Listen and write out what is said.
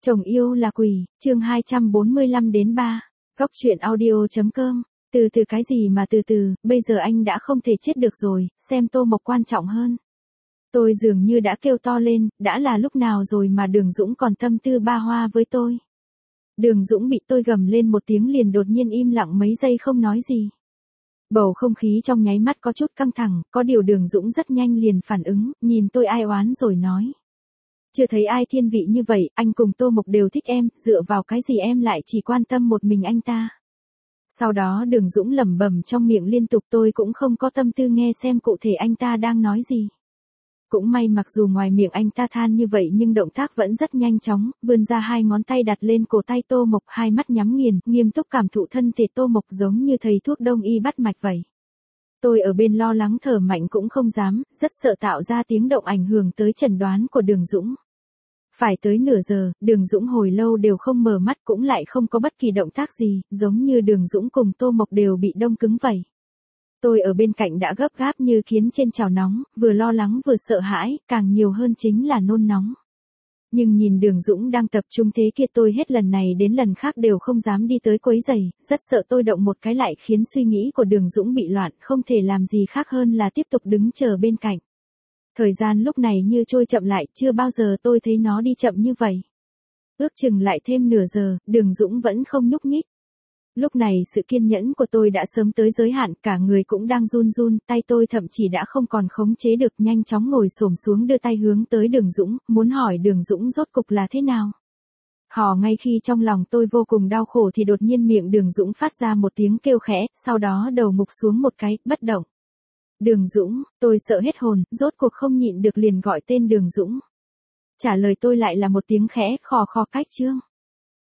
Chồng yêu là quỷ, chương 245-3, Góc truyện audio.com. Từ từ cái gì mà từ từ, bây giờ anh đã không thể chết được rồi, xem Tô Mộc quan trọng hơn. Tôi dường như đã kêu to lên, đã là lúc nào rồi mà Đường Dũng còn tâm tư ba hoa với tôi. Đường Dũng bị tôi gầm lên một tiếng liền đột nhiên im lặng mấy giây không nói gì. Bầu không khí trong nháy mắt có chút căng thẳng, có điều Đường Dũng rất nhanh liền phản ứng, nhìn tôi ai oán rồi nói. Chưa thấy ai thiên vị như vậy, anh cùng Tô Mộc đều thích em, dựa vào cái gì em lại chỉ quan tâm một mình anh ta. Sau đó Đường Dũng lẩm bẩm trong miệng liên tục, tôi cũng không có tâm tư nghe xem cụ thể anh ta đang nói gì. Cũng may mặc dù ngoài miệng anh ta than như vậy nhưng động tác vẫn rất nhanh chóng, vươn ra hai ngón tay đặt lên cổ tay Tô Mộc, hai mắt nhắm nghiền, nghiêm túc cảm thụ thân thể Tô Mộc giống như thầy thuốc đông y bắt mạch vậy. Tôi ở bên lo lắng thở mạnh cũng không dám, rất sợ tạo ra tiếng động ảnh hưởng tới chẩn đoán của Đường Dũng. Phải tới nửa giờ, Đường Dũng hồi lâu đều không mở mắt cũng lại không có bất kỳ động tác gì, giống như Đường Dũng cùng Tô Mộc đều bị đông cứng vậy. Tôi ở bên cạnh đã gấp gáp như kiến trên chảo nóng, vừa lo lắng vừa sợ hãi, càng nhiều hơn chính là nôn nóng. Nhưng nhìn Đường Dũng đang tập trung thế kia, tôi hết lần này đến lần khác đều không dám đi tới quấy rầy, rất sợ tôi động một cái lại khiến suy nghĩ của Đường Dũng bị loạn, không thể làm gì khác hơn là tiếp tục đứng chờ bên cạnh. Thời gian lúc này như trôi chậm lại, chưa bao giờ tôi thấy nó đi chậm như vậy. Ước chừng lại thêm nửa giờ, Đường Dũng vẫn không nhúc nhích. Lúc này sự kiên nhẫn của tôi đã sớm tới giới hạn, cả người cũng đang run run, tay tôi thậm chí đã không còn khống chế được, nhanh chóng ngồi xổm xuống đưa tay hướng tới Đường Dũng, muốn hỏi Đường Dũng rốt cục là thế nào. Ngay khi trong lòng tôi vô cùng đau khổ thì đột nhiên miệng Đường Dũng phát ra một tiếng kêu khẽ, sau đó đầu ngục xuống một cái, bất động. Đường Dũng, tôi sợ hết hồn, rốt cuộc không nhịn được liền gọi tên Đường Dũng. Trả lời tôi lại là một tiếng khẽ khò khò cách chương.